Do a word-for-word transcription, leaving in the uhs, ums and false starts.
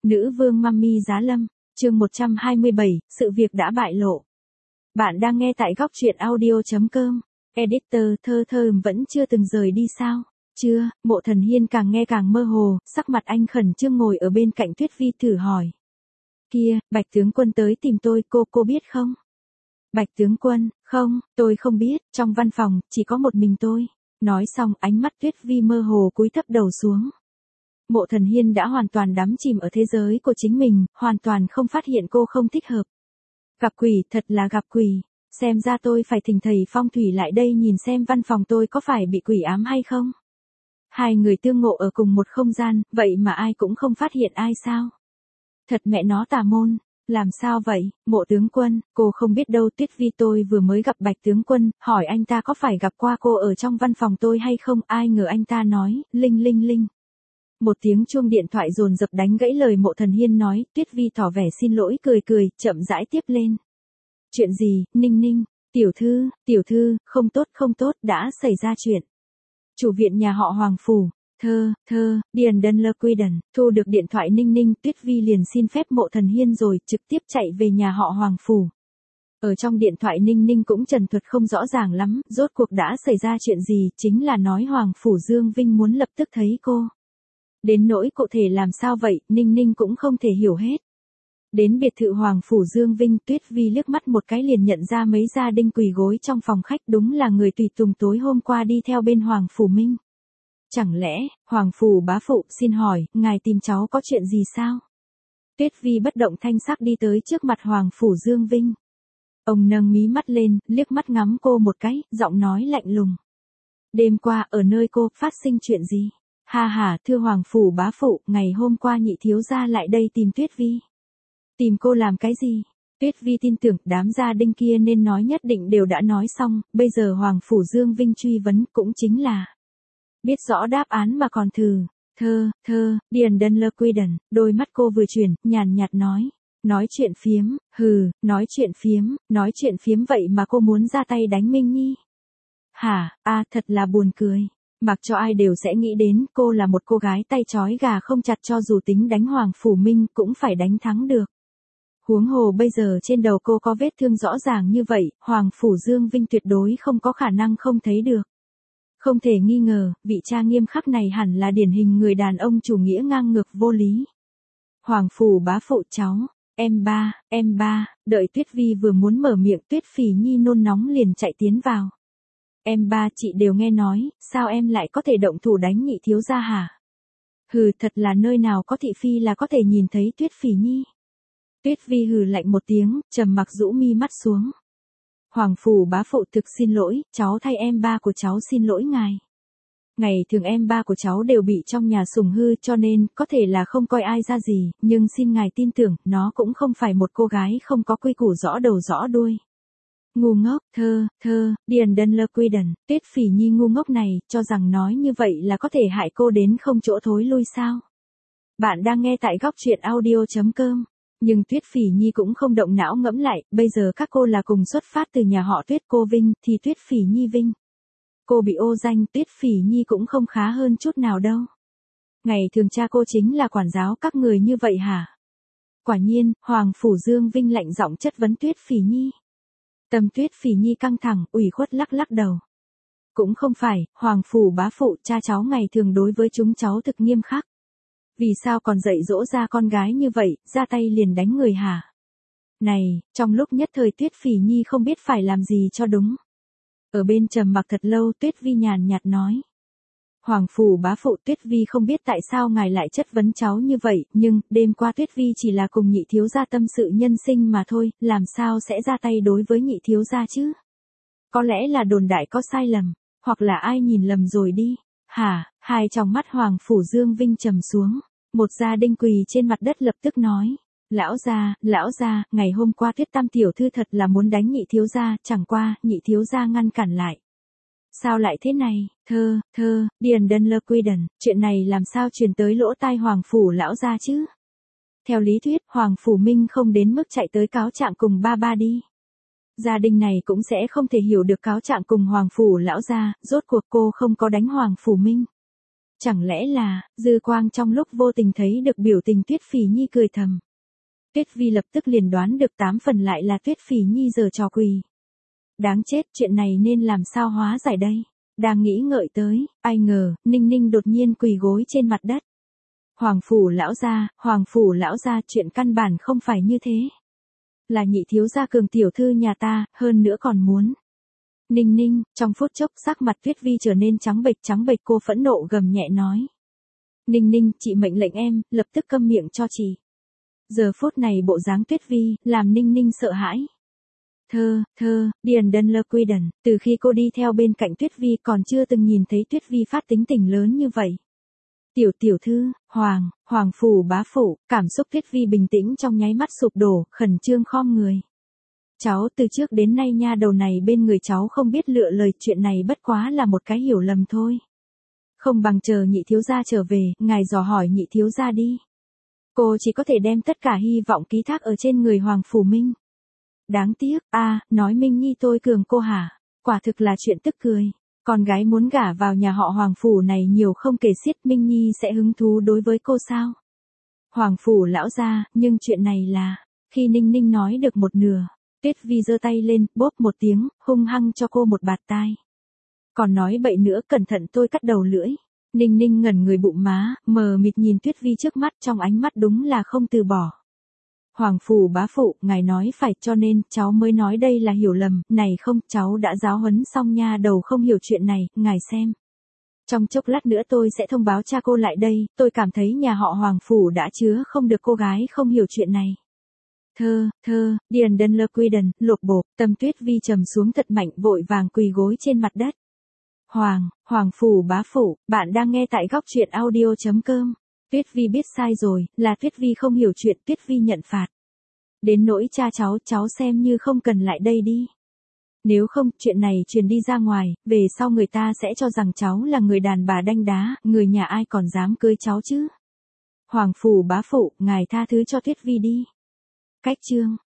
Nữ vương Mummy Giá Lâm, chương một trăm hai mươi bảy, sự việc đã bại lộ. Bạn đang nghe tại góc truyện audio chấm com. Editor Thơ Thơ vẫn chưa từng rời đi sao? Chưa, Mộ Thần Hiên càng nghe càng mơ hồ, sắc mặt anh khẩn trương ngồi ở bên cạnh Tuyết Vi thử hỏi. Kia, Bạch tướng quân tới tìm tôi, cô, cô biết không? Bạch tướng quân, không, tôi không biết, trong văn phòng, chỉ có một mình tôi. Nói xong, ánh mắt Tuyết Vi mơ hồ cúi thấp đầu xuống. Mộ Thần Hiên đã hoàn toàn đắm chìm ở thế giới của chính mình, hoàn toàn không phát hiện cô không thích hợp. Gặp quỷ, thật là gặp quỷ. Xem ra tôi phải thỉnh thầy phong thủy lại đây nhìn xem văn phòng tôi có phải bị quỷ ám hay không. Hai người tương ngộ ở cùng một không gian, vậy mà ai cũng không phát hiện ai sao. Thật mẹ nó tà môn. Làm sao vậy, Mộ tướng quân, cô không biết đâu. Tuyết Vi, tôi vừa mới gặp Bạch tướng quân, hỏi anh ta có phải gặp qua cô ở trong văn phòng tôi hay không, ai ngờ anh ta nói, linh linh linh. Một tiếng chuông điện thoại dồn dập đánh gãy lời Mộ Thần Hiên nói. Tuyết Vi tỏ vẻ xin lỗi cười cười, chậm rãi tiếp lên. Chuyện gì, Ninh Ninh, tiểu thư, tiểu thư, không tốt không tốt, đã xảy ra chuyện. Chủ viện nhà họ Hoàng Phủ, Thơ, Thơ, Điền Đơn Lơ Quy Đần, thu được điện thoại Ninh Ninh, Tuyết Vi liền xin phép Mộ Thần Hiên rồi trực tiếp chạy về nhà họ Hoàng Phủ. Ở trong điện thoại Ninh Ninh cũng trần thuật không rõ ràng lắm, rốt cuộc đã xảy ra chuyện gì, chính là nói Hoàng Phủ Dương Vinh muốn lập tức thấy cô. Đến nỗi cụ thể làm sao vậy, Ninh Ninh cũng không thể hiểu hết. Đến biệt thự Hoàng Phủ Dương Vinh, Tuyết Vi liếc mắt một cái liền nhận ra mấy gia đình quỳ gối trong phòng khách, đúng là người tùy tùng tối hôm qua đi theo bên Hoàng Phủ Minh. Chẳng lẽ, Hoàng Phủ bá phụ, xin hỏi, ngài tìm cháu có chuyện gì sao? Tuyết Vi bất động thanh sắc đi tới trước mặt Hoàng Phủ Dương Vinh. Ông nâng mí mắt lên, liếc mắt ngắm cô một cái, giọng nói lạnh lùng. Đêm qua, ở nơi cô, phát sinh chuyện gì? Ha ha, thưa Hoàng Phủ bá phụ, ngày hôm qua nhị thiếu gia lại đây tìm Tuyết Vi. Tìm cô làm cái gì? Tuyết Vi tin tưởng đám gia đình kia nên nói nhất định đều đã nói xong, bây giờ Hoàng Phủ Dương Vinh truy vấn cũng chính là biết rõ đáp án mà còn thử. Thơ, thơ, Điền Đơn Lơ Quy Đần, đôi mắt cô vừa chuyển, nhàn nhạt nói. Nói chuyện phiếm, hừ, nói chuyện phiếm, nói chuyện phiếm vậy mà cô muốn ra tay đánh Minh Nhi. Hả, a thật là buồn cười. Mặc cho ai đều sẽ nghĩ đến cô là một cô gái tay trói gà không chặt, cho dù tính đánh Hoàng Phủ Minh cũng phải đánh thắng được. Huống hồ bây giờ trên đầu cô có vết thương rõ ràng như vậy, Hoàng Phủ Dương Vinh tuyệt đối không có khả năng không thấy được. Không thể nghi ngờ, vị cha nghiêm khắc này hẳn là điển hình người đàn ông chủ nghĩa ngang ngược vô lý. Hoàng Phủ bá phụ cháu, em ba, em ba, đợi Tuyết Vi vừa muốn mở miệng, Tuyết Phỉ Nhi nôn nóng liền chạy tiến vào. Em ba, chị đều nghe nói, sao em lại có thể động thủ đánh nhị thiếu gia hả? Hừ, thật là nơi nào có thị phi là có thể nhìn thấy Tuyết Phỉ Nhi. Tuyết Vi hừ lạnh một tiếng, trầm mặc rũ mi mắt xuống. Hoàng Phủ bá phụ thực xin lỗi, cháu thay em ba của cháu xin lỗi ngài. Ngày thường em ba của cháu đều bị trong nhà sủng hư cho nên có thể là không coi ai ra gì, nhưng xin ngài tin tưởng, nó cũng không phải một cô gái không có quy củ rõ đầu rõ đuôi. Ngu ngốc, thơ, thơ, Điền Đơn Lơ Quy Đần, Tuyết Phỉ Nhi ngu ngốc này, cho rằng nói như vậy là có thể hại cô đến không chỗ thối lui sao? Bạn đang nghe tại góc truyện audio chấm com. Nhưng Tuyết Phỉ Nhi cũng không động não ngẫm lại, bây giờ các cô là cùng xuất phát từ nhà họ Tuyết, cô Vinh, thì Tuyết Phỉ Nhi Vinh. Cô bị ô danh, Tuyết Phỉ Nhi cũng không khá hơn chút nào đâu. Ngày thường cha cô chính là quản giáo các người như vậy hả? Quả nhiên, Hoàng Phủ Dương Vinh lạnh giọng chất vấn Tuyết Phỉ Nhi. Tâm Tuyết Phỉ Nhi căng thẳng, ủy khuất lắc lắc đầu. Cũng không phải, Hoàng Phủ bá phụ, cha cháu ngày thường đối với chúng cháu thực nghiêm khắc. Vì sao còn dạy dỗ ra con gái như vậy, ra tay liền đánh người hả? Này, trong lúc nhất thời Tuyết Phỉ Nhi không biết phải làm gì cho đúng. Ở bên trầm mặc thật lâu, Tuyết Vi nhàn nhạt nói. Hoàng Phủ bá phụ, Tuyết Vi không biết tại sao ngài lại chất vấn cháu như vậy, nhưng, đêm qua Tuyết Vi chỉ là cùng nhị thiếu gia tâm sự nhân sinh mà thôi, làm sao sẽ ra tay đối với nhị thiếu gia chứ? Có lẽ là đồn đại có sai lầm, hoặc là ai nhìn lầm rồi đi. Hả, hai trong mắt Hoàng Phủ Dương Vinh trầm xuống, một gia đình quỳ trên mặt đất lập tức nói. Lão gia, lão gia, ngày hôm qua Tuyết Tam tiểu thư thật là muốn đánh nhị thiếu gia, chẳng qua, nhị thiếu gia ngăn cản lại. Sao lại thế này, thơ, thơ, Điền Đơn Lơ Quy Đần, chuyện này làm sao truyền tới lỗ tai Hoàng Phủ lão gia chứ? Theo lý thuyết, Hoàng Phủ Minh không đến mức chạy tới cáo trạng cùng ba ba đi. Gia đình này cũng sẽ không thể hiểu được cáo trạng cùng Hoàng Phủ lão gia, rốt cuộc cô không có đánh Hoàng Phủ Minh. Chẳng lẽ là, Dư Quang trong lúc vô tình thấy được biểu tình Tuyết Phỉ Nhi cười thầm. Tuyết Vi lập tức liền đoán được tám phần lại là Tuyết Phỉ Nhi giở trò quỷ. Đáng chết, chuyện này nên làm sao hóa giải đây? Đang nghĩ ngợi tới, ai ngờ, Ninh Ninh đột nhiên quỳ gối trên mặt đất. Hoàng phủ lão gia, hoàng phủ lão gia, chuyện căn bản không phải như thế. Là nhị thiếu gia Cường tiểu thư nhà ta, hơn nữa còn muốn. Ninh Ninh, trong phút chốc sắc mặt Tuyết Vi trở nên trắng bệch trắng bệch, cô phẫn nộ gầm nhẹ nói. Ninh Ninh, chị mệnh lệnh em, lập tức câm miệng cho chị. Giờ phút này bộ dáng Tuyết Vi, làm Ninh Ninh sợ hãi. Thơ, thơ, Điền Đơn Lơ Quy Đần, từ khi cô đi theo bên cạnh Tuyết Vi còn chưa từng nhìn thấy Tuyết Vi phát tính tình lớn như vậy. Tiểu tiểu thư, hoàng, hoàng phủ bá phủ, cảm xúc Tuyết Vi bình tĩnh trong nháy mắt sụp đổ, khẩn trương khom người. Cháu từ trước đến nay nha đầu này bên người cháu không biết lựa lời, chuyện này bất quá là một cái hiểu lầm thôi. Không bằng chờ nhị thiếu gia trở về, ngài dò hỏi nhị thiếu gia đi. Cô chỉ có thể đem tất cả hy vọng ký thác ở trên người Hoàng Phủ Minh. Đáng tiếc, a à, nói Minh Nhi tôi cường cô hả? Quả thực là chuyện tức cười. Con gái muốn gả vào nhà họ Hoàng Phủ này nhiều không kể xiết, Minh Nhi sẽ hứng thú đối với cô sao? Hoàng Phủ lão gia, nhưng chuyện này là... Khi Ninh Ninh nói được một nửa, Tuyết Vi giơ tay lên, bóp một tiếng, hung hăng cho cô một bạt tai. Còn nói bậy nữa, cẩn thận tôi cắt đầu lưỡi. Ninh Ninh ngẩn người bụng má, mờ mịt nhìn Tuyết Vi trước mắt, trong ánh mắt đúng là không từ bỏ. Hoàng phủ bá phụ, ngài nói phải, cho nên cháu mới nói đây là hiểu lầm, này không, cháu đã giáo huấn xong nha đầu không hiểu chuyện này, ngài xem. Trong chốc lát nữa tôi sẽ thông báo cha cô lại đây, tôi cảm thấy nhà họ Hoàng phủ đã chứa không được cô gái không hiểu chuyện này. Thơ, thơ, Điền Đơn Lơ Quy Đần, lột bột, tâm Tuyết Vi trầm xuống thật mạnh, vội vàng quỳ gối trên mặt đất. Hoàng, Hoàng phủ bá phụ, bạn đang nghe tại góc truyện audio chấm com. Tuyết Vi biết sai rồi, là Tuyết Vi không hiểu chuyện, Tuyết Vi nhận phạt. Đến nỗi cha cháu, cháu xem như không cần lại đây đi. Nếu không, chuyện này truyền đi ra ngoài, về sau người ta sẽ cho rằng cháu là người đàn bà đanh đá, người nhà ai còn dám cưới cháu chứ. Hoàng phủ bá phụ, ngài tha thứ cho Tuyết Vi đi. Cách chương